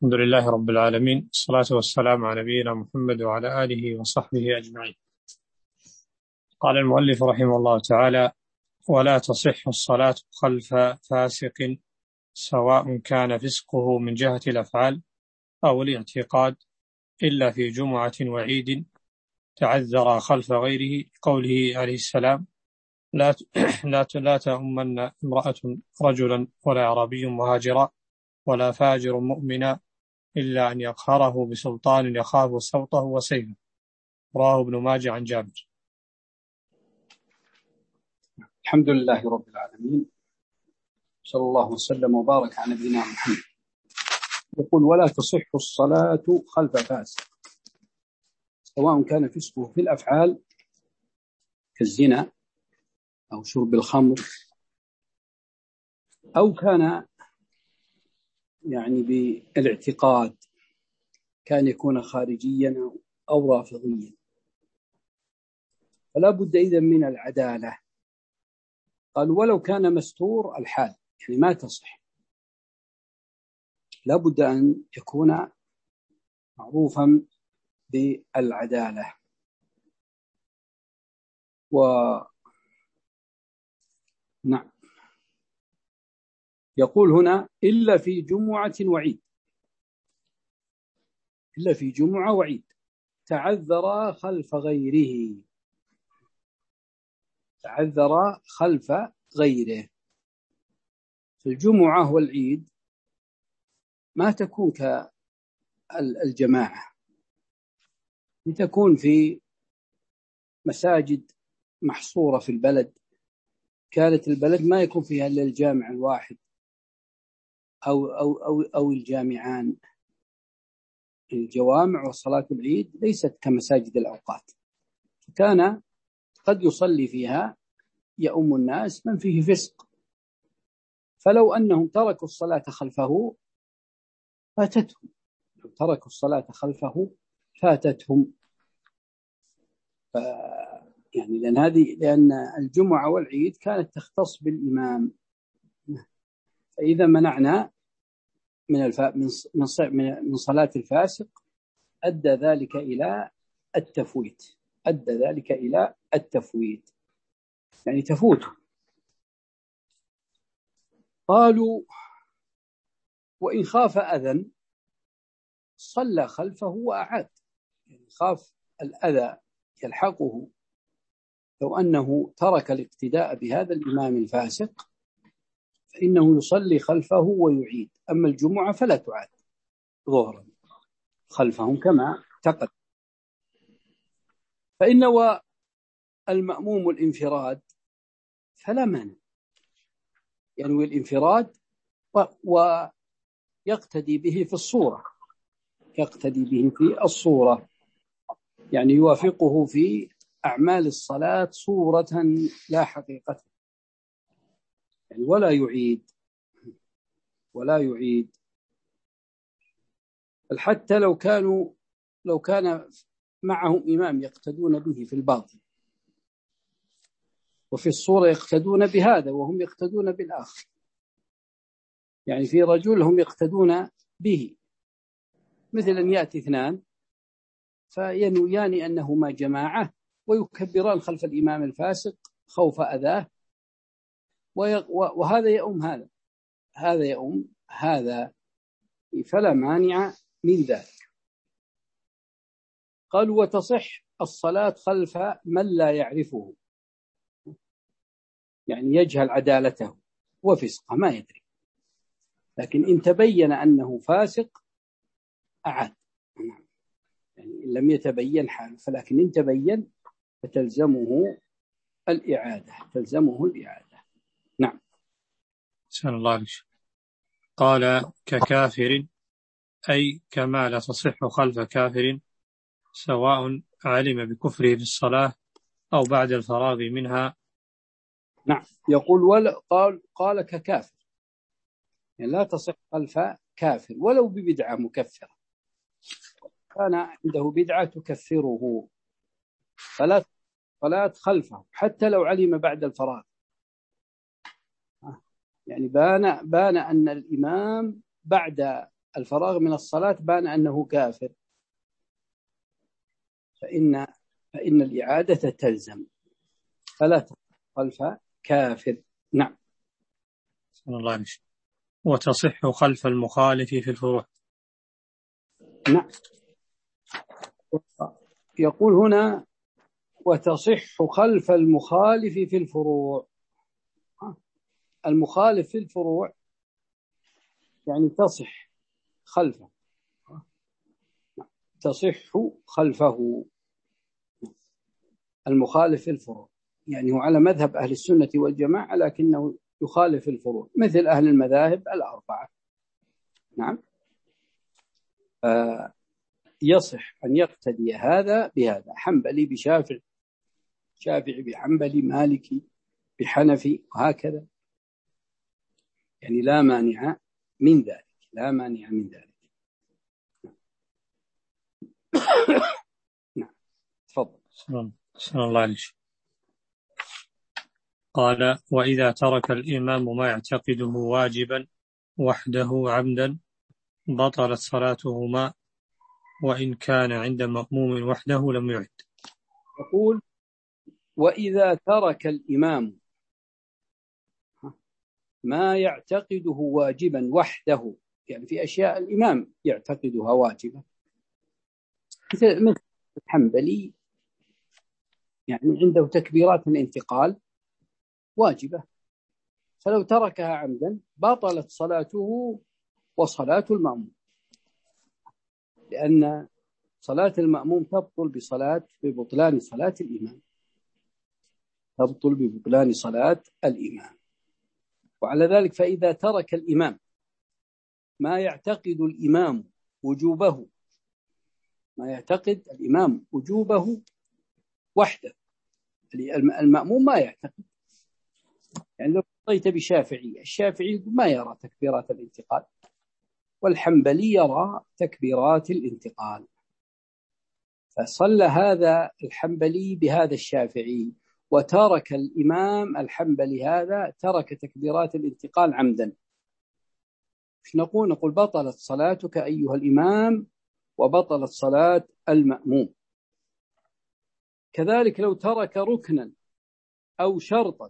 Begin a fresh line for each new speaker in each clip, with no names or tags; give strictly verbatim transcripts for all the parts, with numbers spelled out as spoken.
الحمد لله رب العالمين، الصلاة والسلام على نبينا محمد وعلى آله وصحبه أجمعين. قال المؤلف رحمه الله تعالى: ولا تصح الصلاة خلف فاسق سواء كان فسقه من جهة الأفعال أو الاعتقاد إلا في جمعة وعيد تعذر خلف غيره، قوله عليه السلام: لا لا لا تؤمن امرأة رجلا ولا عربي مهاجرا ولا فاجر مؤمنا إلا أن يقهره بسلطان يخاف صوته وسيفه، رواه ابن ماجه عن جابر.
الحمد لله رب العالمين، صلى الله وسلم وبارك على نبينا محمد. يقول: ولا تصح الصلاة خلف فاسق سواء كان فسقه في الأفعال كالزنا أو شرب الخمر، أو كان يعني بالاعتقاد، كان يكون خارجيا أو رافضيا، فلا بد إذن من العدالة. قال: ولو كان مستور الحال، يعني ما تصح، لا بد أن يكون معروفا بالعدالة. و نعم، يقول هنا: إلا في جمعة وعيد، إلا في جمعة وعيد تعذر خلف غيره، تعذر خلف غيره. الجمعة والعيد ما تكون كالجماعة، تكون في مساجد محصورة في البلد، كانت البلد ما يكون فيها إلا الجامع الواحد أو, أو, أو, أو الجامعان. الجوامع وصلاة العيد ليست كمساجد الأوقات، كان قد يصلي فيها يؤم الناس من فيه فسق، فلو أنهم تركوا الصلاة خلفه فاتتهم، لو تركوا الصلاة خلفه فاتتهم. ف يعني لأن هذه لأن الجمعة والعيد كانت تختص بالإمام، فإذا منعنا من الف... من من صلاة الفاسق أدى ذلك إلى التفويت، أدى ذلك إلى التفويت، يعني تفوته. قالوا: وإن خاف أذى صلى خلفه وأعاد، يعني خاف الأذى يلحقه لو أنه ترك الاقتداء بهذا الإمام الفاسق، فإنه يصلي خلفه ويعيد. أما الجمعة فلا تعاد ظهرا خلفهم كما تقدم. فإن نوى المأموم الانفراد فلا مانع، ينوي الانفراد ويقتدي به في الصورة، يقتدي به في الصورة، يعني يوافقه في أعمال الصلاة صورة لا حقيقة، يعني ولا يعيد ولا يعيد حتى لو كانوا لو كان معهم إمام يقتدون به في الباطن، وفي الصورة يقتدون بهذا وهم يقتدون بالآخر. يعني في رجل هم يقتدون به، مثل أن يأتي اثنان فينويان أنهما جماعة ويكبران خلف الإمام الفاسق خوف أذاه، وهذا يؤم هذا هذا يؤم هذا، فلا مانع من ذلك. قالوا: وتصح الصلاة خلف من لا يعرفه، يعني يجهل عدالته وفسقه ما يدري، لكن إن تبين أنه فاسق أعاد، يعني إن لم يتبين حاله، فلكن إن تبين فتلزمه الإعادة، تلزمه الإعادة. نعم.
سأل الله عليك. قال: ككافر، أي كما لا تصح خلف كافر سواء علم بكفره في الصلاة أو بعد الفراغ منها.
نعم. يقول: ولا قال قال ككافر، يعني لا تصح خلف كافر ولو ببدعة مكفرة، كان عنده بدعة تكفره، فلا صلاة خلفه حتى لو علم بعد الفراغ، يعني بان بان أن الإمام بعد الفراغ من الصلاة بان أنه كافر، فإن فإن الإعادة تلزم، فلا تصح خلف كافر. نعم.
صلى الله عليه وسلم. وتصح خلف المخالف في الفروع.
نعم. يقول هنا وتصح خلف المخالف في الفروع. المخالف في الفروع يعني تصح خلفه، تصح خلفه. المخالف في الفروع يعني هو على مذهب أهل السنة والجماعة، لكنه يخالف الفروع مثل أهل المذاهب الأربعة. نعم. يصح أن يقتدي هذا بهذا، حنبلي بشافعي، شافعي بحنبلي، مالكي بحنفي، وهكذا. يعني لا مانع من ذلك، لا مانع من ذلك. نعم. تفضل.
صلى الله عليه وسلم. قال وإذا ترك الإمام ما يعتقده واجبا وحده عمدا بطلت صلاتهما وإن كان عند مأموم وحده لم يعد.
يقول وإذا ترك الإمام ما يعتقده واجبا وحده، يعني في أشياء الإمام يعتقدها واجبة، مثل مثل الحنبلي يعني عنده تكبيرات الانتقال واجبة، فلو تركها عمدا بطلت صلاته وصلاة المأموم، لأن صلاة المأموم تبطل بصلاة ببطلان صلاة الإمام، تبطل ببطلان صلاة الإمام. وعلى ذلك فإذا ترك الإمام ما يعتقد الإمام وجوبه، ما يعتقد الإمام وجوبه وحده، المأموم ما يعتقد. يعني لو قضيت بشافعي، الشافعي ما يرى تكبيرات الانتقال، والحنبلي يرى تكبيرات الانتقال، فصلى هذا الحنبلي بهذا الشافعي، وترك الإمام الحنبلي هذا ترك تكبيرات الانتقال عمدا. مش نقول نقول بطلت صلاتك أيها الإمام وبطلت صلاة المأموم. كذلك لو ترك ركنا أو شرطا،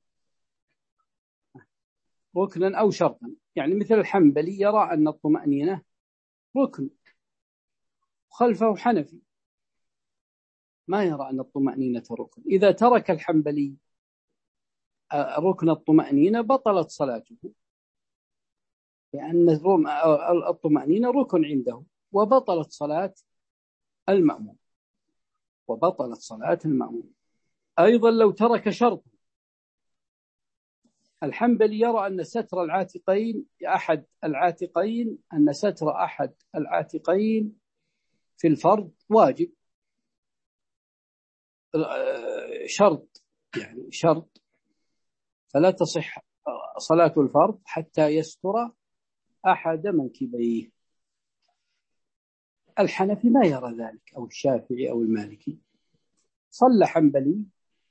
ركنا أو شرطا، يعني مثل الحنبلي يرى أن الطمأنينة ركن، خلفه حنفي ما يرى أن الطمأنينة ركن. إذا ترك الحنبلي ركن الطمأنينة بطلت صلاته، لأن الطمأنينة ركن عنده، وبطلت صلاة المأموم، وبطلت صلاة المأموم. أيضا لو ترك شرطا، الحنبلي يرى أن ستر العاتقين أحد العاتقين أن ستر أحد العاتقين في الفرض واجب، شرط يعني شرط، فلا تصح صلاة الفرض حتى يستر أحد منكبيه. الحنفي ما يرى ذلك، أو الشافعي أو المالكي. صلى حنبلي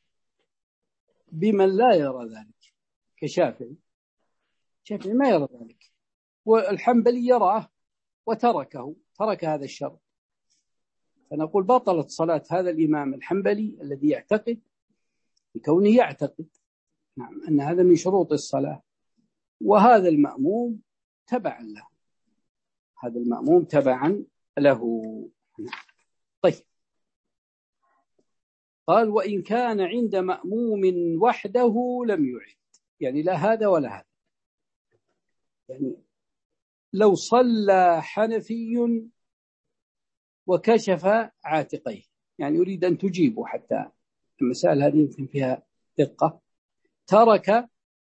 بمن لا يرى ذلك كشافعي، الشافعي ما يرى ذلك، والحنبلي يراه وتركه، ترك هذا الشرط، فنقول بطلت صلاة هذا الإمام الحنبلي الذي يعتقد بكونه يعتقد نعم أن هذا من شروط الصلاة، وهذا المأموم تبعا له، هذا المأموم تبعا له. طيب. قال وإن كان عند مأموم وحده لم يعد، يعني لا هذا ولا هذا. يعني لو صلى حنفي وكشف عاتقيه، يعني أريد أن تجيبوا حتى المسائل هذه يمكن فيها دقة. ترك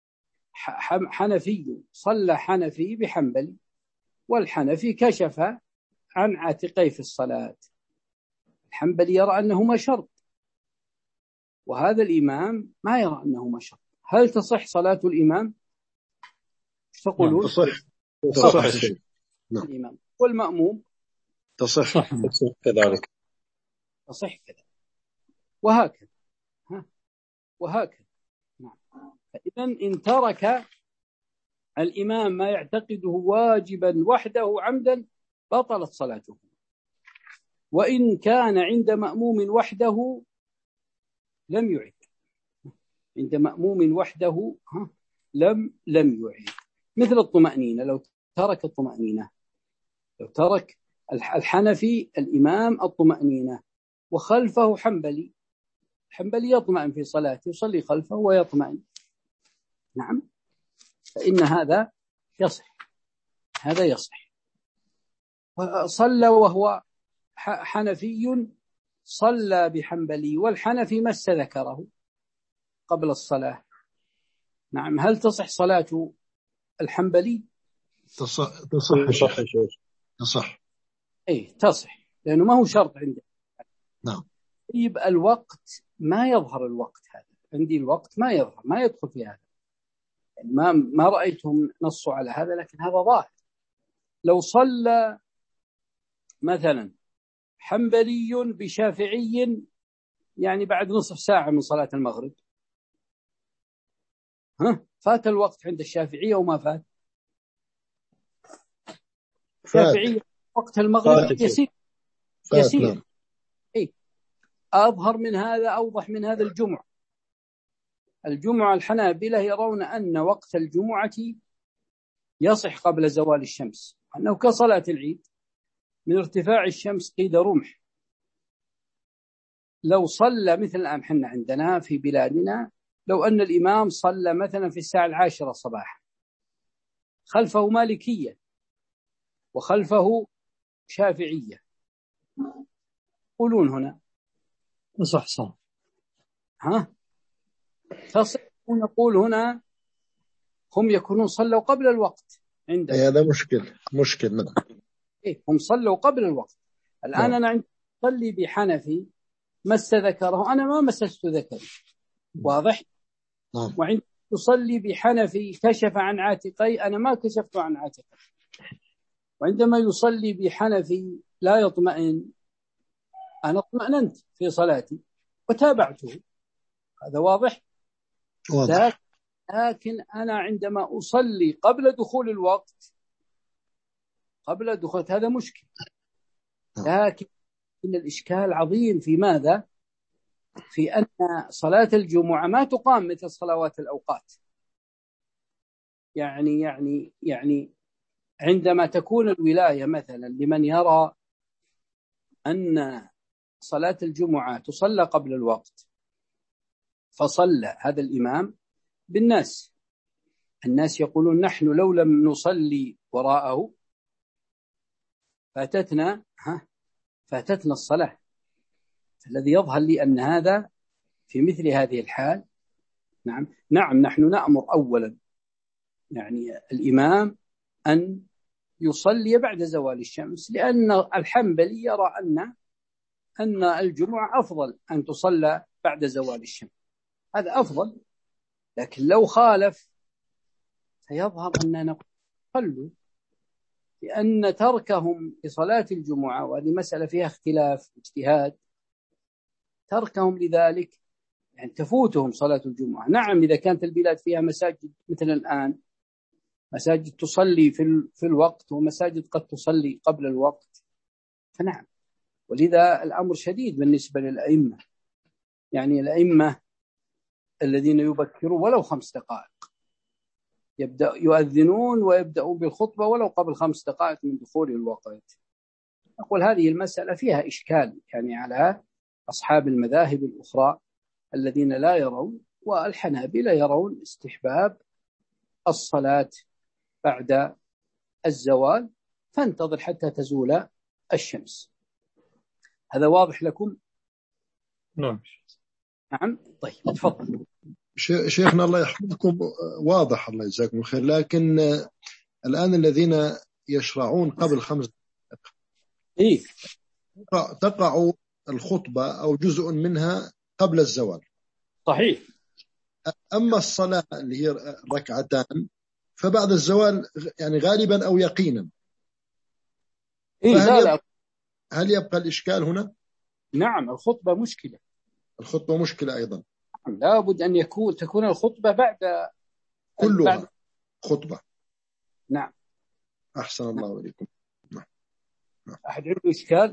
حنفي، صلى حنفي بحنبلي، والحنفي كشف عن عاتقيه في الصلاة، الحنبلي يرى أنهما شرط، وهذا الإمام ما يرى أنهما شرط. هل تصح صلاة الإمام؟ ايش تقولون؟
تصح تصح
الإمام والمأموم
تصح كذلك،
تصح كذا، وهكذا ها وهكذا. نعم. فإذا إن ترك الإمام ما يعتقده واجبا وحده عمدا بطلت صلاته، وإن كان عند مأموم وحده لم يعد. عند مأموم وحده لم لم يعد. مثل الطمأنينة، لو ترك الطمأنينة، لو ترك الحنفي الإمام الطمأنينة وخلفه حنبلي، حنبلي يطمئن في صلاته، يصلي خلفه ويطمئن، نعم، فإن هذا يصح، هذا يصح. صلى وهو حنفي، صلى بحنبلي والحنفي مس ذكره قبل الصلاة، نعم، هل تصح صلاة الحنبلي؟
تصح تصح يا شيخ، تصح.
ايه تصح، لأنه ما هو شرط عنده.
نعم.
يبقى الوقت ما يظهر، الوقت هذا عندي الوقت ما يظهر، ما يدخل في هذا، يعني ما ما رأيتهم نصوا على هذا، لكن هذا ظاهر. لو صلى مثلا حنبلي بشافعي يعني بعد نصف ساعة من صلاة المغرب، ها فات الوقت عند الشافعية وما فات؟ الشافعية وقت المغرب يسير يسير.
نعم.
إيه؟ أظهر من هذا، أوضح من هذا الجمعة. الجمعة الحنابلة يرون أن وقت الجمعة يصح قبل زوال الشمس، أنه كصلاة العيد من ارتفاع الشمس قيد رمح. لو صلى مثل الآن حنا عندنا في بلادنا، لو أن الإمام صلى مثلا في الساعة العاشرة صباحا، خلفه مالكية وخلفه شافعية، قولون هنا
صح صح،
ها تصح. ونقول هنا هم يكونون صلوا قبل الوقت عندنا.
هذا مشكل مشكل نعم.
إيه، هم صلوا قبل الوقت. الآن نعم. أنا عندي صلي بحنفي مس ذكره، أنا ما مسست ذكري، واضح؟
نعم.
وعند تصلي بحنفي كشف عن عاتقي، أنا ما كشفت عن عاتقي. وعندما يصلي بحنفي لا يطمئن، أنا اطمأننت في صلاتي وتابعته، هذا واضح؟
واضح.
لكن أنا عندما أصلي قبل دخول الوقت، قبل دخول، هذا مشكل. لكن إن الإشكال عظيم في ماذا؟ في أن صلاة الجمعة ما تقام مثل صلوات الأوقات. يعني يعني يعني عندما تكون الولاية مثلا لمن يرى أن صلاة الجمعة تصلى قبل الوقت، فصلى هذا الإمام بالناس، الناس يقولون نحن لو لم نصلي وراءه فاتتنا ها فاتتنا الصلاة. الذي يظهر لي أن هذا في مثل هذه الحال، نعم نعم نحن نأمر أولا يعني الإمام أن يصلي بعد زوال الشمس، لأن الحنبلي يرى أن أن الجمعة أفضل أن تصلى بعد زوال الشمس، هذا أفضل. لكن لو خالف سيظهر أننا قلوا، لأن تركهم لصلاة الجمعة، وهذه مسألة فيها اختلاف اجتهاد، تركهم لذلك يعني تفوتهم صلاة الجمعة. نعم إذا كانت البلاد فيها مساجد مثل الآن، مساجد تصلي في في الوقت ومساجد قد تصلي قبل الوقت، فنعم. ولذا الأمر شديد بالنسبة للأئمة، يعني الأئمة الذين يبكرون ولو خمس دقائق، يبدأ يؤذنون ويبدأون بالخطبة ولو قبل خمس دقائق من دخول الوقت. أقول هذه المسألة فيها إشكال يعني على أصحاب المذاهب الأخرى الذين لا يرون، والحنابلة يرون استحباب الصلاة بعد الزوال، فانتظر حتى تزول الشمس. هذا واضح لكم؟
نعم
نعم. طيب تفضل
شيخنا الله يحفظكم. واضح الله يجزاكم الخير. لكن الآن الذين يشرعون قبل خمس دقائق
إيه؟
تقع الخطبة أو جزء منها قبل الزوال،
صحيح.
أما الصلاة اللي هي ركعتان فبعد الزوال يعني غالبا أو يقينا.
إيه لا
لا.
لا.
هل يبقى الإشكال هنا؟
نعم الخطبة مشكلة،
الخطبة مشكلة أيضا.
لا بد أن يكون تكون الخطبة بعد
كلها
بعد
خطبة.
نعم.
أحسن الله إليكم. نعم.
نعم. أحد عنده إشكال؟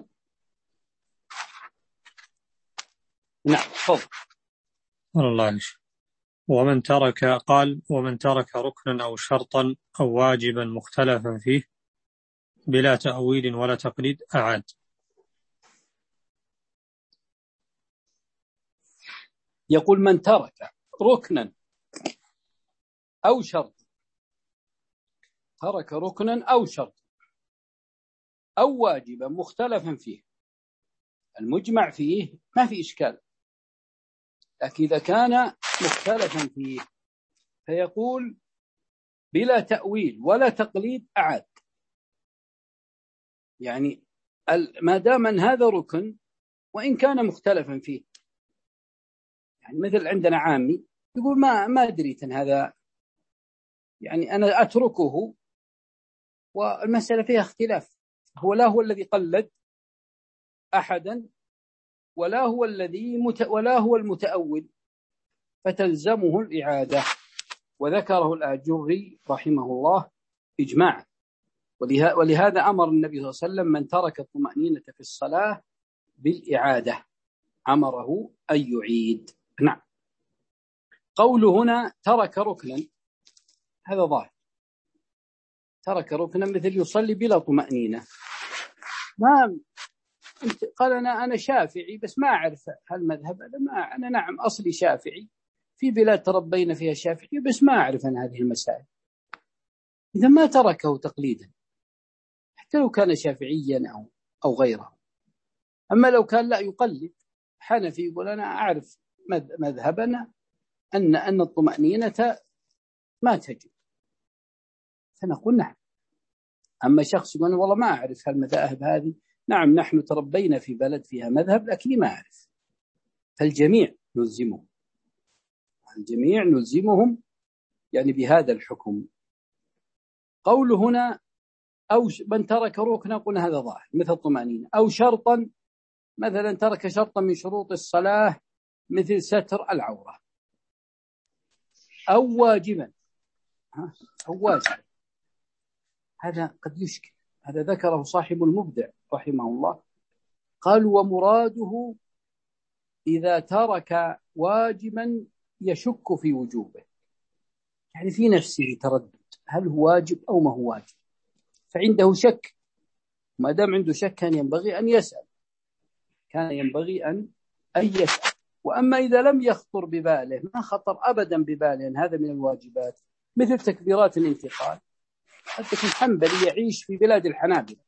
نعم تفضل.
الله يشفى. ومن ترك قال ومن ترك ركنا أو شرطا أو واجبا مختلفا فيه بلا تأويل ولا تقليد أعاد.
يقول من ترك ركنا أو شرط، ترك ركنا أو شرط أو واجبا مختلفا فيه، المجمع فيه ما في إشكال، لكن إذا كان مختلفا فيه فيقول بلا تأويل ولا تقليد أعاد. يعني ما دام أن هذا ركن وإن كان مختلفا فيه، يعني مثل عندنا عامي يقول ما ما أدري أن هذا، يعني أنا أتركه والمسألة فيها اختلاف، هو لا هو الذي قلد أحدا ولا هو الذي مت... ولا هو المتأول، فتلزمه الإعادة. وذكره الآجري رحمه الله إجماعا، وله... ولهذا أمر النبي صلى الله عليه وسلم من ترك الطمأنينة في الصلاة بالإعادة، أمره أن يعيد. نعم. قوله هنا ترك ركنا، هذا ظاهر، ترك ركنا مثل يصلي بلا طمأنينة. ما قال أنا أنا شافعي بس ما أعرف هالمذهب هذا، ما أنا نعم أصلي شافعي في بلاد تربينا فيها شافعي بس ما أعرف أن هذه المسائل، إذا ما تركه تقليدا حتى لو كان شافعيا أو أو غيره. أما لو كان لا يقلد حنفي يقول أنا أعرف مذهبنا أن أن الطمأنينة ما تجب، فنقول نعم. أما شخص يقول والله ما أعرف هالمذاهب هذه، نعم نحن تربينا في بلد فيها مذهب لكن ما أعرف، فالجميع نلزمه، الجميع نلزمهم يعني بهذا الحكم. قول هنا أو من ترك ركنا قلنا هذا ظاهر مثل الطمأنينة، أو شرطا مثلا ترك شرطا من شروط الصلاة مثل ستر العورة، أو واجبا أو واجبا، هذا قد يشكل، هذا ذكره صاحب المبدع رحمه الله، قال ومراده إذا ترك واجبا يشك في وجوبه، يعني في نفسه تردد هل هو واجب أو ما هو واجب، فعنده شك، ما دام عنده شك كان ينبغي أن يسأل، كان ينبغي أن أن يسأل. وأما إذا لم يخطر بباله، ما خطر أبدا بباله أن هذا من الواجبات، مثل تكبيرات الانتقال، حتى كنت حنبلي يعيش في بلاد الحنابلة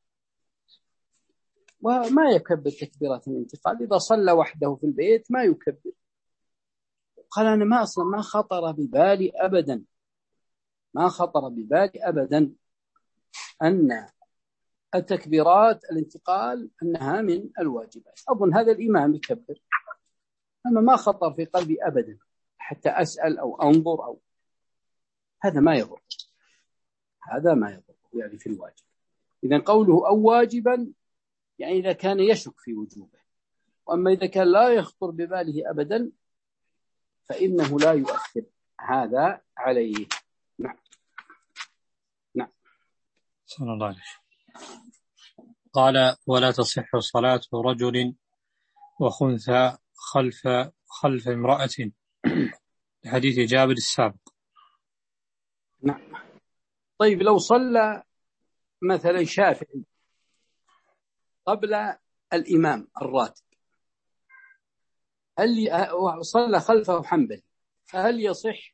وما يكبر تكبيرات الانتقال، إذا صلى وحده في البيت ما يكبر، قال أنا ما أصلا ما خطر ببالي أبدا، ما خطر ببالي أبدا أن التكبيرات الانتقال أنها من الواجبات، أظن هذا الإمام يكبر، أما ما خطر في قلبي أبدا حتى أسأل أو أنظر، أو هذا ما يضر، هذا ما يضر يعني في الواجب. إذن قوله أو واجبا يعني إذا كان يشك في وجوبه، وأما إذا كان لا يخطر بباله أبدا فإنه لا يؤثر هذا عليه. نعم. نعم.
صلى الله عليه وسلم. قال ولا تصح صلاة رجل وخنثى خلف خلف امرأة، حديث جابر السابق.
نعم. طيب لو صلى مثلا شافعي قبل الإمام الراتب، هل صلى خلفه حنبلي، فهل يصح؟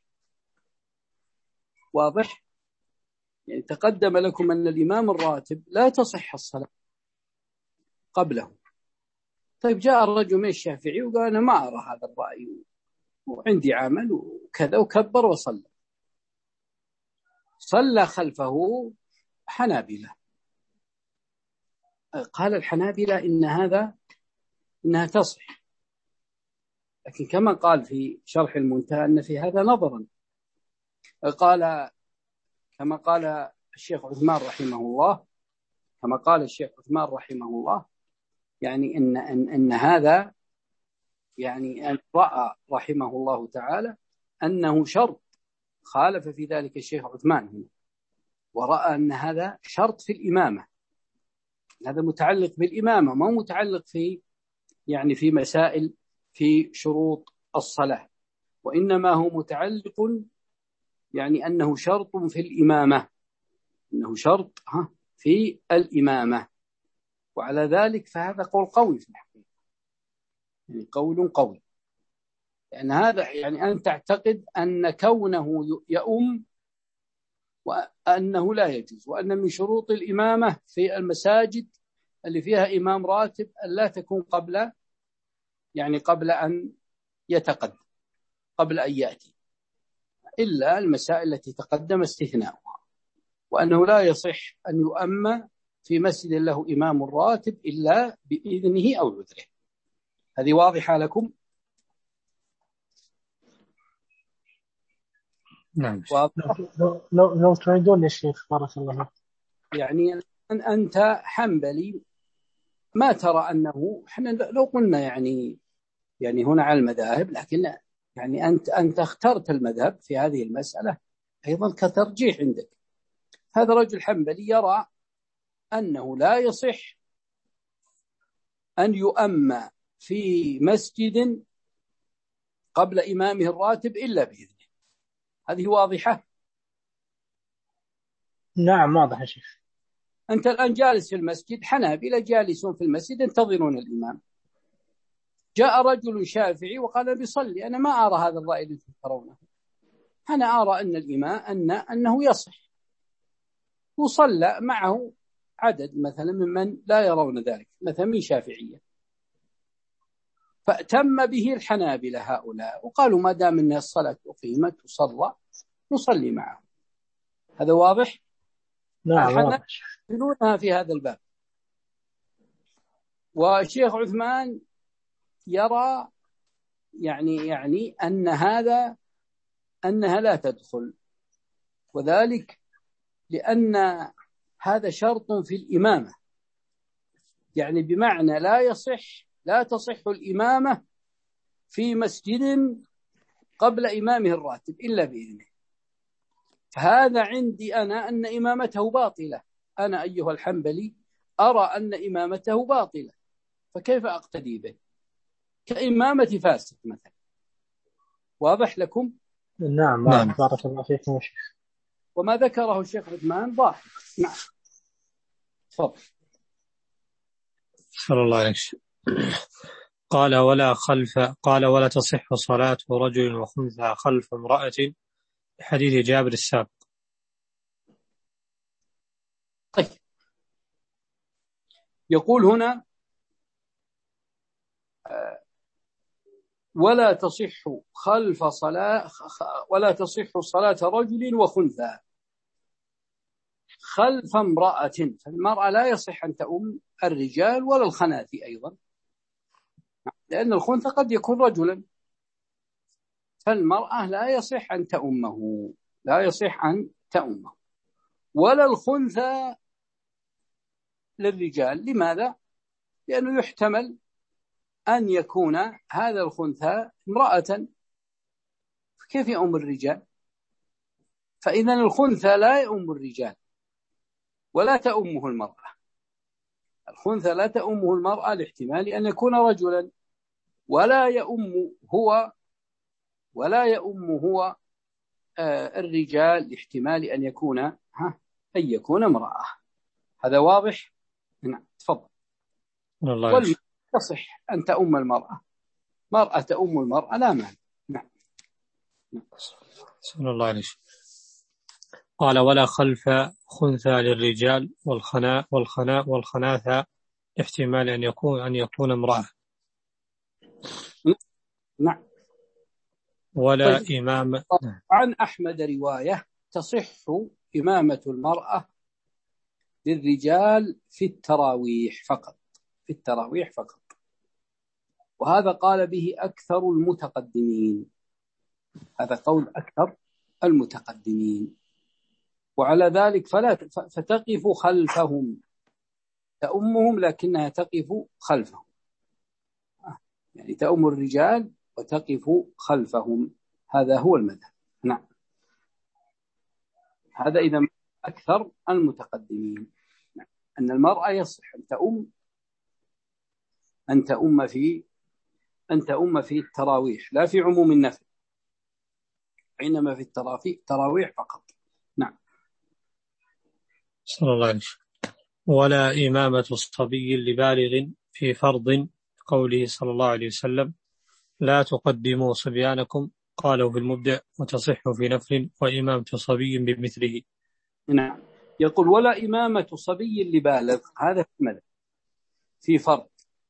واضح، يعني تقدم لكم أن الإمام الراتب لا تصح الصلاة قبله. طيب جاء الرجل من الشافعي وقال أنا ما أرى هذا الرأي وعندي عمل وكذا، وكبر وصلى، صلى خلفه حنابلة، قال الحنابلة إن هذا إنها تصح، لكن كما قال في شرح المنتهى أن في هذا نظرا، قال كما قال الشيخ عثمان رحمه الله، كما قال الشيخ عثمان رحمه الله يعني إن, إن, إن هذا يعني أن رأى رحمه الله تعالى أنه شرط، خالف في ذلك الشيخ عثمان هنا، ورأى أن هذا شرط في الإمامة، هذا متعلق بالإمامة، ما متعلق في يعني في مسائل في شروط الصلاة، وإنما هو متعلق يعني أنه شرط في الإمامة، أنه شرط في الإمامة. وعلى ذلك فهذا قول قوي في الحقيقة، يعني قول قوي، لأن يعني هذا يعني أن تعتقد أن كونه يؤم وأنه لا يجوز، وأن من شروط الإمامة في المساجد اللي فيها إمام راتب أن لا تكون قبل يعني قبل أن يتقدم، قبل أن يأتي، إلا المسائل التي تقدم استثناؤها، وأنه لا يصح أن يؤم في مسجد له إمام راتب إلا بإذنه أو عذره. هذه واضحة لكم؟
نعم.
لو لو لو تريدون يا شيخ بارك الله فيك.
يعني أن أنت حنبلي ما ترى أنه إحنا لو قلنا يعني يعني هنا على المذاهب، لكن يعني أنت أنت اخترت المذهب في هذه المسألة أيضا كترجيح عندك. هذا رجل حنبلي يرى أنه لا يصح أن يؤم في مسجد قبل إمامه الراتب إلا بإذنه. هذه واضحة؟
نعم واضح يا شيخ.
أنت الآن جالس في المسجد، حنابلة جالسون في المسجد ينتظرون الإمام، جاء رجل شافعي وقال بيصلي، أنا ما أرى هذا الرأي الذي ترونه، أنا أرى أن الإمام أن أنه يصح، وصلى معه عدد مثلا ممن لا يرون ذلك، مثلا من شافعية، فأتم به الحنابلة هؤلاء وقالوا ما دام أن الصلاة أقيمت وصلى نصلي معه. هذا واضح؟
نعم واضح
يقولونها في هذا الباب. والشيخ عثمان يرى يعني يعني أن هذا أنها لا تدخل، وذلك لأن هذا شرط في الإمامة، يعني بمعنى لا يصح لا تصح الإمامة في مسجد قبل إمامه الراتب إلا بإذنه. فهذا عندي أنا أن إمامته باطلة، أنا أيها الحنبلي أرى أن إمامته باطلة، فكيف أقتدي به؟ كإمامة فاسد مثلا. واضح لكم؟
نعم واضح. بارك الله فيكم يا شيخ.
وما ذكره الشيخ عثمان ضاحك. نعم تفضل.
صلى الله عليه وسلم. قال ولا خلف قال ولا تصح صلاة رجل وخنثى خلف امرأة، حديث جابر السابق.
طيب يقول هنا ولا تصح خلف صلاة ولا تصح صلاة رجل وخنثى خلف امرأة، فالمرأة لا يصح أن تؤم الرجال ولا الخناثي أيضا، لأن الخنثى قد يكون رجلا، فالمرأة لا يصح أن تؤمه لا يصح أن تؤمه ولا الخنثى للرجال. لماذا؟ لأنه يحتمل أن يكون هذا الخنثى امرأة، كيف يؤم الرجال؟ فإذا الخنثى لا يؤم الرجال ولا تؤمه المرأة، الخنثى لا تؤمه المرأة لاحتمال أن يكون رجلا، ولا يؤم هو ولا يؤم هو آه الرجال لاحتمال أن يكون ها أن يكون امرأة. هذا واضح؟ نعم تفضل. والمرأة تصح أن تؤم المرأة، مرأة تؤم المرأة لا مانع. نعم.
صلى الله عليه وسلم. قال ولا خلف خنثى للرجال والخناء والخناء والخناثى احتمال أن يكون أن يكون امرأة.
نعم.
ولا
طيب.
إمام.
عن أحمد رواية تصح إمامة المرأة للرجال في التراويح فقط، في التراويح فقط، وهذا قال به أكثر المتقدمين، هذا قول أكثر المتقدمين، وعلى ذلك فلا فتقف خلفهم، تأمهم لكنها تقف خلفهم، يعني تأم الرجال وتقف خلفهم، هذا هو المذهب. نعم. هذا إذا أكثر المتقدمين أن المرأة يصح أن تؤم أن تؤم في أن تؤم في التراويح لا في عموم النفل، إنما في التراويح فقط. نعم.
صلى الله عليه وسلم. ولا إمامة الصبي لبالغ في فرض، قوله صلى الله عليه وسلم لا تقدموا صبيانكم، قاله في المبدع وتصح في نفل وإمامة صبي بمثله.
نعم. يقول ولا إمامة صبي لبالغ، هذا في في فرض،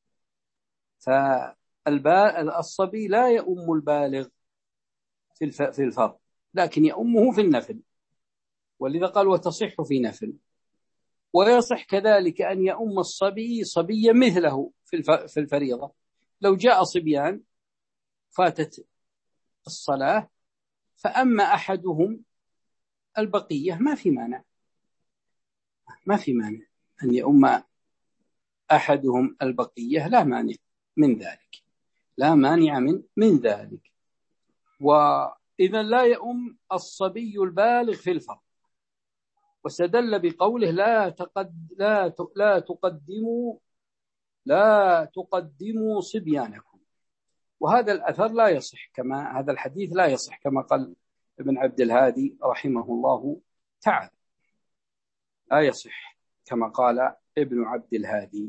فالصبي لا يؤم البالغ في الفرض لكن يؤمه في النفل، ولذا قال وتصح في نفل. ويصح كذلك أن يؤم الصبي صبيا مثله في الفريضة، لو جاء صبيان فاتت الصلاة فأما أحدهم البقية ما في مانع، ما في مانع أن يؤم أحدهم البقية، لا مانع من ذلك، لا مانع من من ذلك. وإذا لا يؤم الصبي البالغ في الفرض، واستدل بقوله لا تقد لا لا تقدموا لا تقدموا صبيانكم، وهذا الأثر لا يصح، كما هذا الحديث لا يصح كما قال ابن عبد الهادي رحمه الله تعالى، لا يصح كما قال ابن عبد الهادي.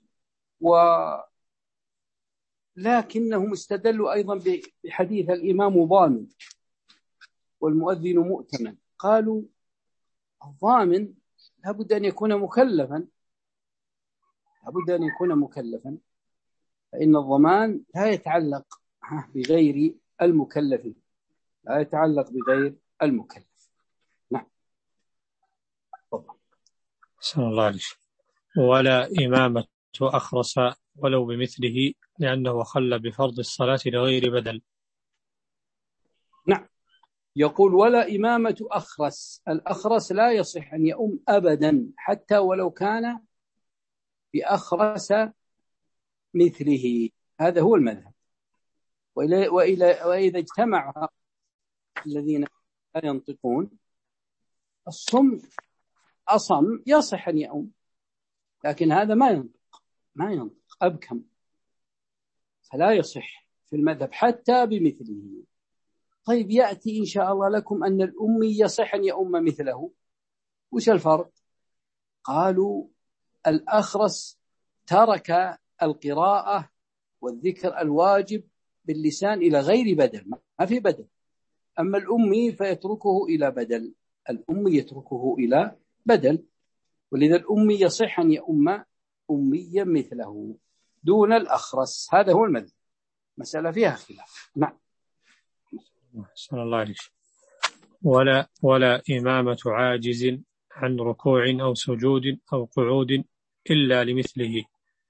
ولكنهم استدلوا أيضا بحديث الإمام ضامن والمؤذن مؤتمن، قالوا الضامن لابد أن يكون مكلفا، لابد أن يكون مكلفا، فإن الضمان لا يتعلق بغير المكلف، لا يتعلق بغير المكلف. نعم. طبعا.
صلى الله عليه وسلم. ولا إمامة أخرس ولو بمثله، لأنه خل بفرض الصلاة لغير بدل.
نعم. يقول ولا إمامة أخرس، الأخرس لا يصح أن يؤم أبدا حتى ولو كان بأخرس مثله، هذا هو المذهب. وإلى وإلى وإذا اجتمع الذين لا ينطقون، الصم أصم يصح أن يؤم، لكن هذا ما ينطق ما ينطق أبكم، فلا يصح في المذهب حتى بمثله. طيب يأتي إن شاء الله لكم أن الأمي يصح أن يؤم مثله، وش الفرق؟ قالوا الأخرس ترك القراءة والذكر الواجب باللسان إلى غير بدل، ما في بدل. أما الأمي فيتركه إلى بدل، الأمي يتركه إلى بدل، ولذا الأمي يصح أن يؤم أميا مثله دون الأخرس، هذا هو المذهب، مسألة فيها خلاف. نعم.
صلى الله عليه وسلم. ولا ولا إمامة عاجز عن ركوع أو سجود أو قعود إلا لمثله.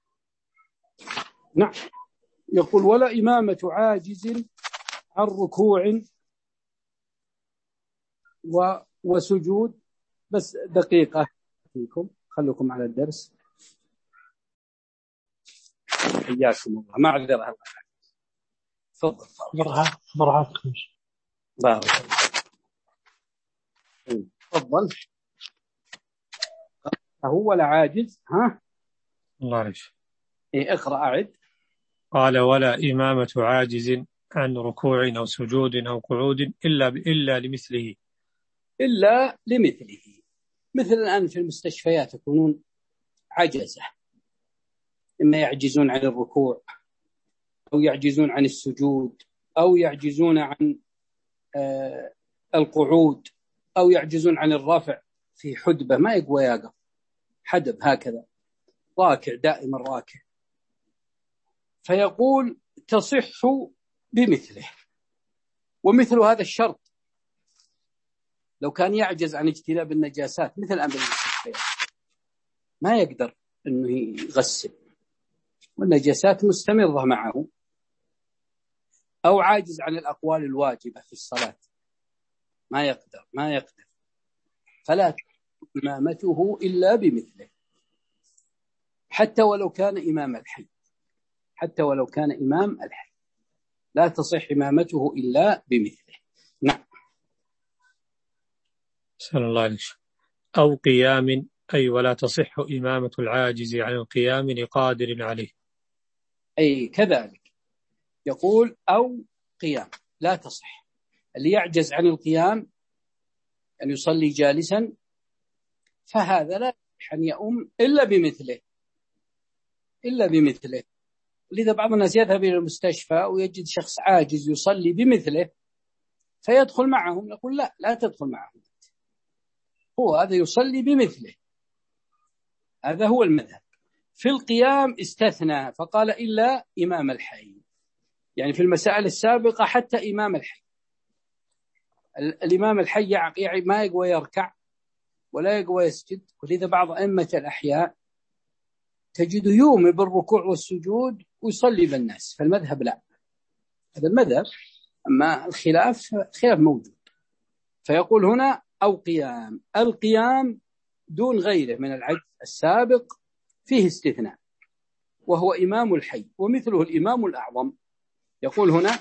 نعم. يقول ولا إمامة عاجز عن ركوع و وسجود. بس دقيقة فيكم، خلوكم على الدرس، حياكم الله، ما أعذرها. تفضل.
برها برها
بارك الله. تفضل. هو ولا عاجز. ها
الله عليك.
إيه اقرأ أعد.
قال ولا إمامة عاجز عن ركوع أو سجود أو قعود إلا إلا لمثله.
إلا لمثله. مثل الآن في المستشفيات يكونون عجزة، إما يعجزون عن الركوع أو يعجزون عن السجود أو يعجزون عن آه القعود أو يعجزون عن الرفع في حدبة، ما يقوى يقف حدب هكذا، راكع دائما راكع، فيقول تصح بمثله. ومثل هذا الشرط لو كان يعجز عن اجتناب النجاسات، مثل أمر المستشفيات ما يقدر أنه يغسل والنجاسات مستمرة معه، أو عاجز عن الأقوال الواجبة في الصلاة، ما يقدر ما يقدر فلا تكون إمامته إلا بمثله، حتى ولو كان إمام الحي، حتى ولو كان إمام الحي لا تصح إمامته إلا بمثله. نعم.
صلى الله عليه وسلم. أو قيام، أي ولا تصح إمامة العاجز عن القيام لقادر عليه.
أي كذلك يقول أو قيام لا تصح. اللي يعجز عن القيام أن يصلي جالسا فهذا لا يصح أن يؤم إلا بمثله إلا بمثله. لذا بعض الناس يذهب إلى المستشفى ويجد شخص عاجز يصلي بمثله فيدخل معهم، نقول لا لا تدخل معهم، هو هذا يصلي بمثله. هذا هو المذهب. في القيام استثنى فقال إلا إمام الحي، يعني في المسائل السابقة حتى إمام الحي. الإمام الحي يعني ما يقوى يركع ولا يقوى يسجد، ولذا بعض أئمة الأحياء تجد يومي بالركوع والسجود ويصلي بالناس، فالمذهب لا، هذا المذهب. أما الخلاف خلاف موجود. فيقول هنا أو قيام، القيام دون غيره من العجز السابق فيه استثناء، وهو إمام الحي ومثله الإمام الأعظم. يقول هنا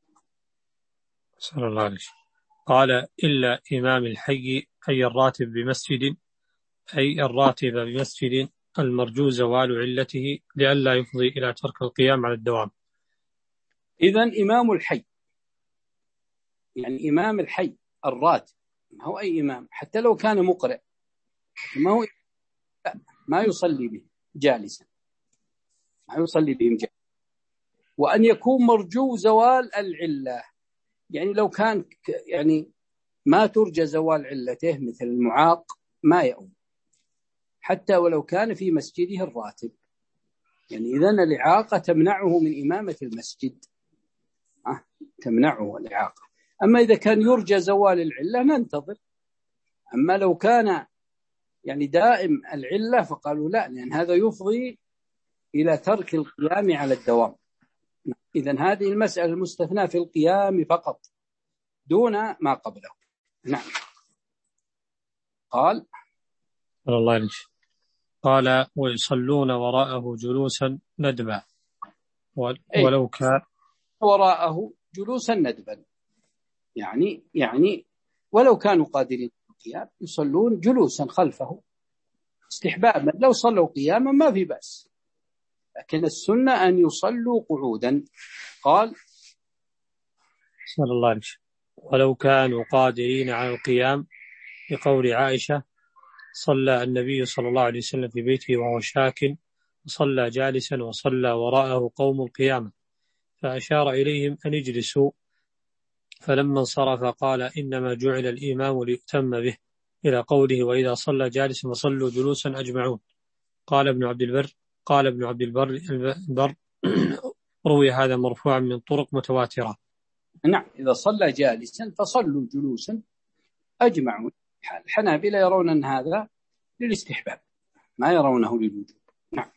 صلى الله عليه وسلم قال إلا إمام الحي، أي الراتب بمسجد، أي الراتب بمسجد المرجو زوال علته لئلا يفضي إلى ترك القيام على الدوام.
إذن إمام الحي يعني إمام الحي الراتب، ما هو أي إمام حتى لو كان مقرئ، ما هو ما يصلي به جالسا، ما يصلي بهم جالسا. وأن يكون مرجو زوال العلة، يعني لو كان يعني ما ترجى زوال علته مثل المعاق ما يؤم حتى ولو كان في مسجده الراتب، يعني إذن الإعاقة تمنعه من إمامة المسجد، أه تمنعه الإعاقة. أما إذا كان يرجى زوال العلة ننتظر. أما لو كان يعني دائم العلة فقالوا لا، لأن هذا يفضي إلى ترك القيام على الدوام. إذن هذه المسألة المستثنى في القيام فقط دون ما قبله. نعم. قال
الله عليه قال ويصلون وراءه جلوسا ندبا، ولو كان
وراءه جلوسا ندبا، يعني يعني ولو كانوا قادرين على القيام يصلون جلوسا خلفه استحبابا. لو صلوا قياما ما في بأس، لكن السنة أن يصلوا قعودا. قال
صلى الله عليه وسلم ولو كانوا قادرين على القيام، بقول عائشة صلى النبي صلى الله عليه وسلم في بيته وهو شاك، وصلى جالسا وصلى وراءه قوم القيامة، فأشار إليهم أن يجلسوا، فلما انصرف قال إنما جعل الإمام ليؤتم به، إلى قوله وإذا صلى جالسا وصلوا جلوسا أجمعون. قال ابن عبد البر قال ابن عبد البر, البر روي هذا مرفوعا من طرق متواترة.
نعم، إذا صلى جالسا فصلوا جلوسا أجمعون. الحنابلة يرون أن هذا للاستحباب ما يرونه للوجوب. نعم.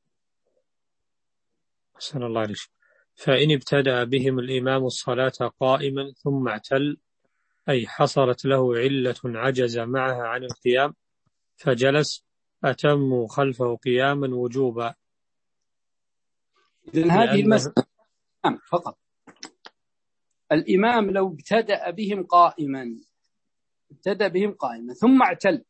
صلى الله عليه وسلم فإن ابتدأ بهم الإمام الصلاة قائما ثم اعتل، أي حصلت له علة عجز معها عن القيام فجلس، أتموا خلفه قياما وجوبا.
إذن هذه المسألة فقط. الإمام لو ابتدأ بهم قائما ابتدأ بهم قائما ثم اعتل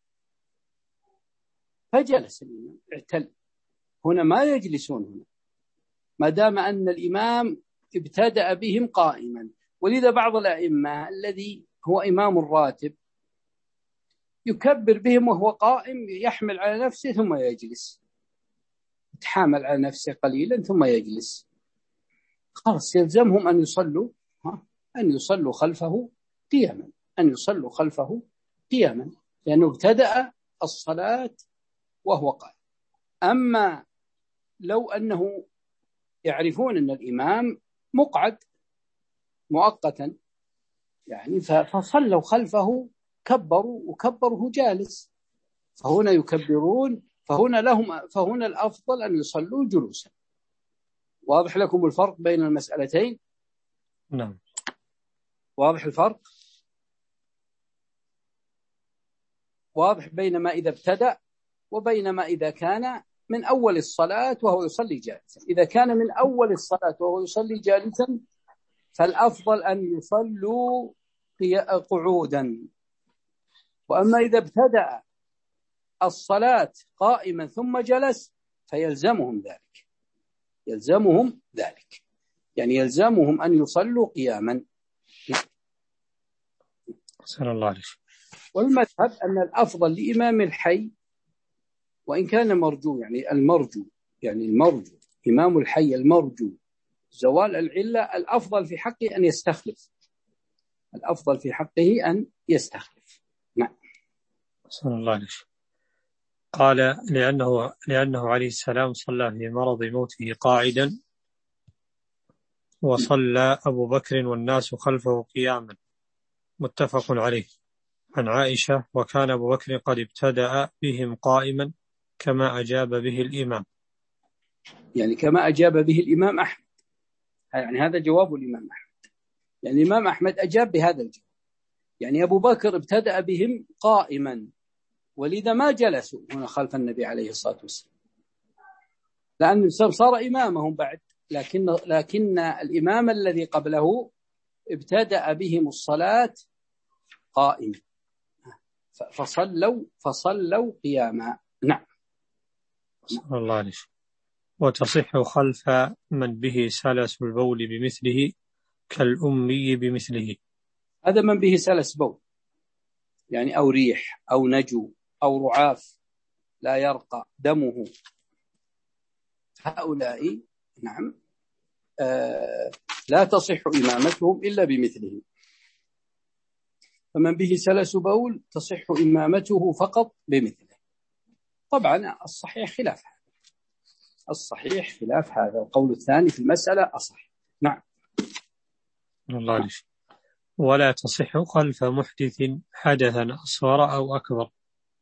فجلس الإمام اعتل، هنا ما يجلسون هنا ما دام أن الإمام ابتدأ بهم قائما. ولذا بعض الأئمة الذي هو إمام الراتب يكبر بهم وهو قائم، يحمل على نفسه ثم يجلس، يتحامل على نفسه قليلا ثم يجلس، خلاص يلزمهم أن يصلوا أن يصلوا خلفه قياما أن يصلوا خلفه قياما لأنه ابتدأ الصلاة وهو قائم. أما لو أنه يعرفون أن الإمام مقعد مؤقتا يعني فصلوا خلفه كبروا وكبره جالس، فهنا يكبرون، فهنا لهم فهنا الأفضل أن يصلوا جلوسا. واضح لكم الفرق بين المسألتين؟
نعم.
واضح الفرق؟ واضح بين ما إذا ابتدأ وبين ما إذا كان من أول الصلاة وهو يصلي جالسا. إذا كان من أول الصلاة وهو يصلي جالسا فالأفضل أن يصلوا قعودا، وأما إذا ابتدأ الصلاة قائما ثم جلس فيلزمهم ذلك، يلزمهم ذلك يعني يلزمهم أن يصلوا قياما.
صلى الله عليه.
والمذهب أن الأفضل لإمام الحي وإن كان مرجو، يعني المرجو يعني المرجو إمام الحي المرجو زوال العلة، الأفضل في حقه أن يستخلف، الأفضل في حقه أن يستخلف. نعم.
صلى الله عليه. قال لأنه, لأنه عليه السلام صلى في مرض موته قاعدا، وصلى أبو بكر والناس خلفه قياما، متفق عليه. عن عائشة: وكان أبو بكر قد ابتدأ بهم قائما كما أجاب به الإمام.
يعني كما أجاب به الإمام أحمد، يعني هذا جواب الإمام أحمد، يعني الإمام أحمد أجاب بهذا الجواب، يعني أبو بكر ابتدأ بهم قائما، ولذا ما جلسوا هنا خلف النبي عليه الصلاة والسلام، لأن صار إمامهم بعد، لكن, لكن الإمام الذي قبله ابتدأ بهم الصلاة قائما فصلوا فصلوا قياما. نعم.
صلى الله عليه. وتصح خلف من به سلس البول بمثله كالأمي بمثله.
هذا من به سلس بول، يعني أو ريح أو نجو أو رعاف لا يرقى دمه، هؤلاء نعم آه لا تصح إمامتهم إلا بمثله. فمن به سلس بول تصح إمامته فقط بمثله. طبعا الصحيح خلاف هذا، الصحيح خلاف هذا، القول الثاني في المسألة أصح. نعم.
الله عليه. ولا تصح خلف محدث حدثا أصغر أو أكبر.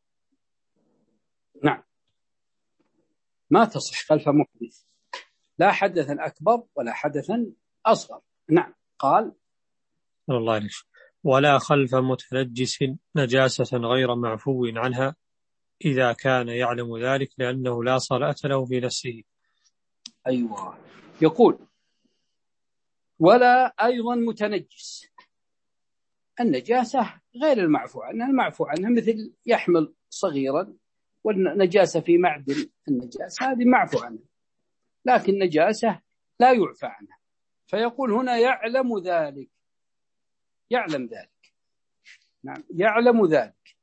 نعم، ما تصح خلف محدث، لا حدثا أكبر ولا حدثا أصغر. نعم. قال
الله عليه. ولا خلف متنجس نجاسة غير معفو عنها إذا كان يعلم ذلك، لأنه لا صلاة له في نفسه.
أيوة. يقول ولا أيضا متنجس، النجاسة غير المعفو عنها، المعفو عنها مثل يحمل صغيرا، والنجاسة في معدن النجاسة هذه معفو عنها، لكن نجاسة لا يعفى عنها. فيقول هنا يعلم ذلك، يعلم ذلك. نعم، يعلم ذلك،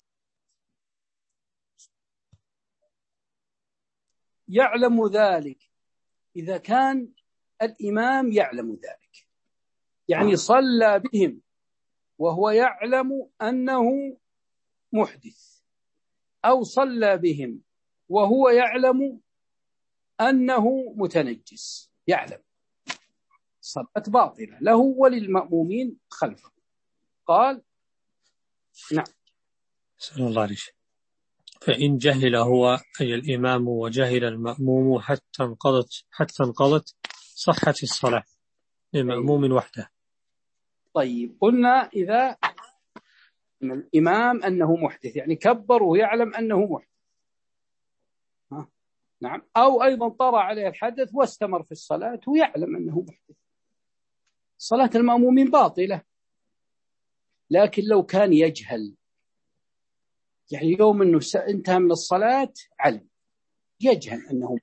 يعلم ذلك إذا كان الإمام يعلم ذلك، يعني صلى بهم وهو يعلم أنه محدث، أو صلى بهم وهو يعلم أنه متنجس، يعلم، صلاة باطلة له وللمأمومين خلفه. قال نعم.
صلى الله عليه. فإن جهل هو أي الإمام وجهل المأموم حتى انقضت حتى انقضت صحة الصلاة للمأموم وحده.
طيب، قلنا إذا الإمام أنه محدث، يعني كبر ويعلم أنه محدث، ها؟ نعم. أو أيضا طرأ عليه الحدث واستمر في الصلاة ويعلم أنه محدث، صلاة المأمومين باطلة. لكن لو كان يجهل، يعني يوم أنه انتهى من الصلاة علم، يجهل أنه،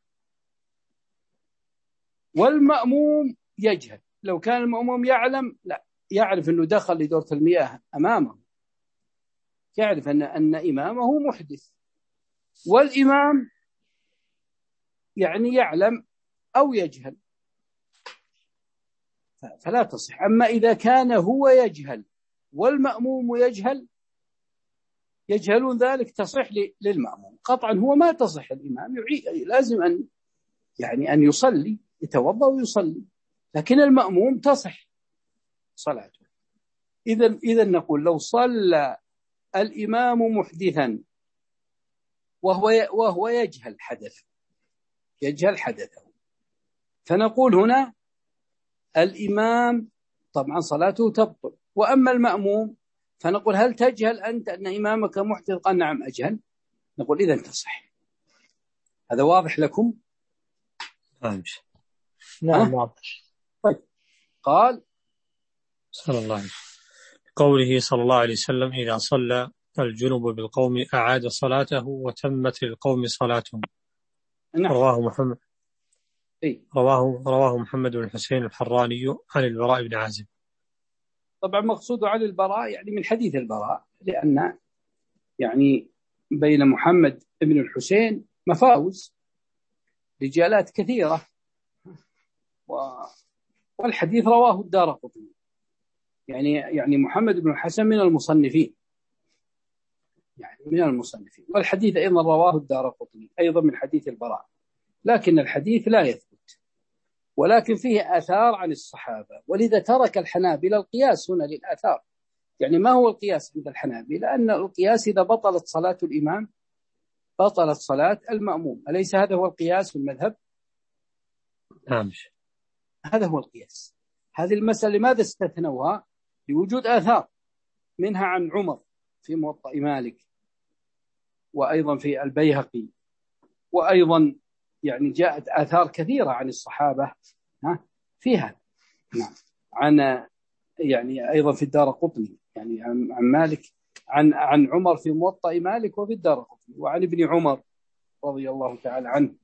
والمأموم يجهل، لو كان المأموم يعلم، لا، يعرف أنه دخل لدورة المياه أمامه، يعرف أن أن إمامه محدث، والإمام يعني يعلم أو يجهل، فلا تصح. أما إذا كان هو يجهل والمأموم يجهل، يجهلون ذلك، تصح للمأموم قطعا، هو ما تصح الإمام، لازم أن يعني أن يصلي، يتوضأ ويصلي، لكن المأموم تصح صلاته. إذن إذن نقول لو صلى الإمام محدثا وهو وهو يجهل حدثه، يجهل حدثه، فنقول هنا الإمام طبعا صلاته تبطل. وأما المأموم فنقول هل تجهل أنت أن إمامك محدث؟ قال نعم أجهل، نقول إذن تصح. هذا واضح لكم؟
نعم واضح.
طيب. قال
صلى الله عليه. قوله صلى الله عليه وسلم: إذا صلى الجنب بالقوم أعاد صلاته وتمت للقوم صلاتهم.
نعم.
رواه محمد
إيه؟
رواه رواه محمد بن الحسين الحراني عن البراء بن عازب.
طبعا مقصوده عن البراء يعني من حديث البراء، لأن يعني بين محمد بن الحسين مفاوز رجالات كثيرة، والحديث رواه الدارقطني. يعني يعني محمد بن الحسن من المصنفين، يعني من المصنفين، والحديث أيضا رواه الدارقطني أيضا من حديث البراء، لكن الحديث لا يثبت، ولكن فيه آثار عن الصحابة، ولذا ترك الحنابلة القياس هنا للآثار. يعني ما هو القياس عند الحنابلة؟ لأن القياس إذا بطلت صلاة الإمام بطلت صلاة المأموم، أليس هذا هو القياس في المذهب؟
نعم.
هذا هو القياس. هذه المسألة لماذا استثنوها؟ لوجود آثار، منها عن عمر في موطأ مالك، وأيضا في البيهقي، وأيضا يعني جاءت آثار كثيرة عن الصحابة ها فيها. نعم. عن يعني أيضا في الدارقطني، يعني عن, عن مالك عن عن عمر في موطأ مالك وفي الدارقطني، وعن ابن عمر رضي الله تعالى عنه،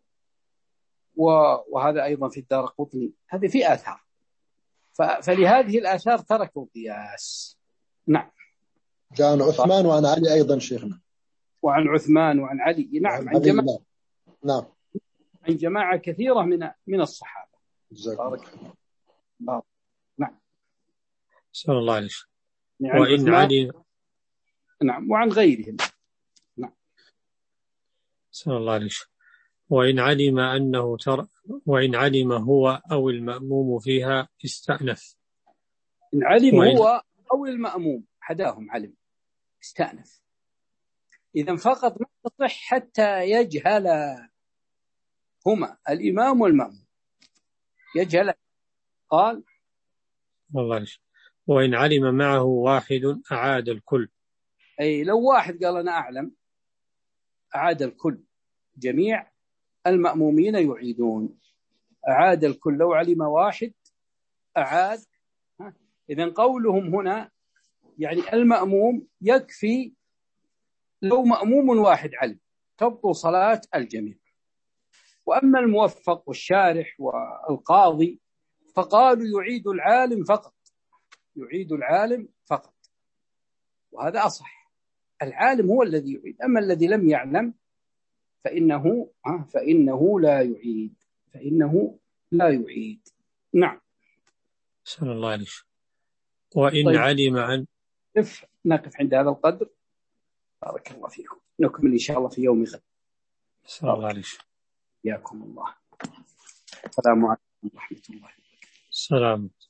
وهذا أيضا في الدارقطني. هذه في آثار، فلهذه الآثار تركوا القياس. نعم.
جاء عن عثمان وعن علي أيضا شيخنا،
وعن عثمان وعن علي. نعم. عن جماعة
نعم
عن جماعة كثيرة من من الصحابة.
بارك
الله. نعم.
صلى الله عليه وسلم.
يعني
وإن علي
نعم وعن غيرهم. نعم.
صلى الله عليه وسلم. وإن علم أنه تر وإن علم هو أو المأموم فيها استأنف.
إن علم
وإن...
هو أو المأموم، حداهم علم استأنف. إذا فقط ما تصح حتى يجهل هما الإمام والمأموم، يجهل. قال
الله عليه. وإن علم معه واحد أعاد الكل.
أي لو واحد قال أنا أعلم أعاد الكل، جميع المأمومين يعيدون. أعاد الكل لو علم واحد أعاد. إذن قولهم هنا يعني المأموم يكفي لو مأموم واحد علم تبطل صلاة الجميع. وأما الموفق والشارح والقاضي فقالوا يعيد العالم فقط، يعيد العالم فقط، وهذا أصح. العالم هو الذي يعيد، أما الذي لم يعلم فإنه فإنه لا يعيد فإنه لا يعيد. نعم.
صلى الله عليه وسلم. وإن
طيب.
علم عن
نقف نقف عند هذا القدر. بارك الله فيكم، نكمل إن شاء الله في يوم غد.
صلى الله عليه وسلم.
حياكم الله. السلام عليكم ورحمة الله.
السلام.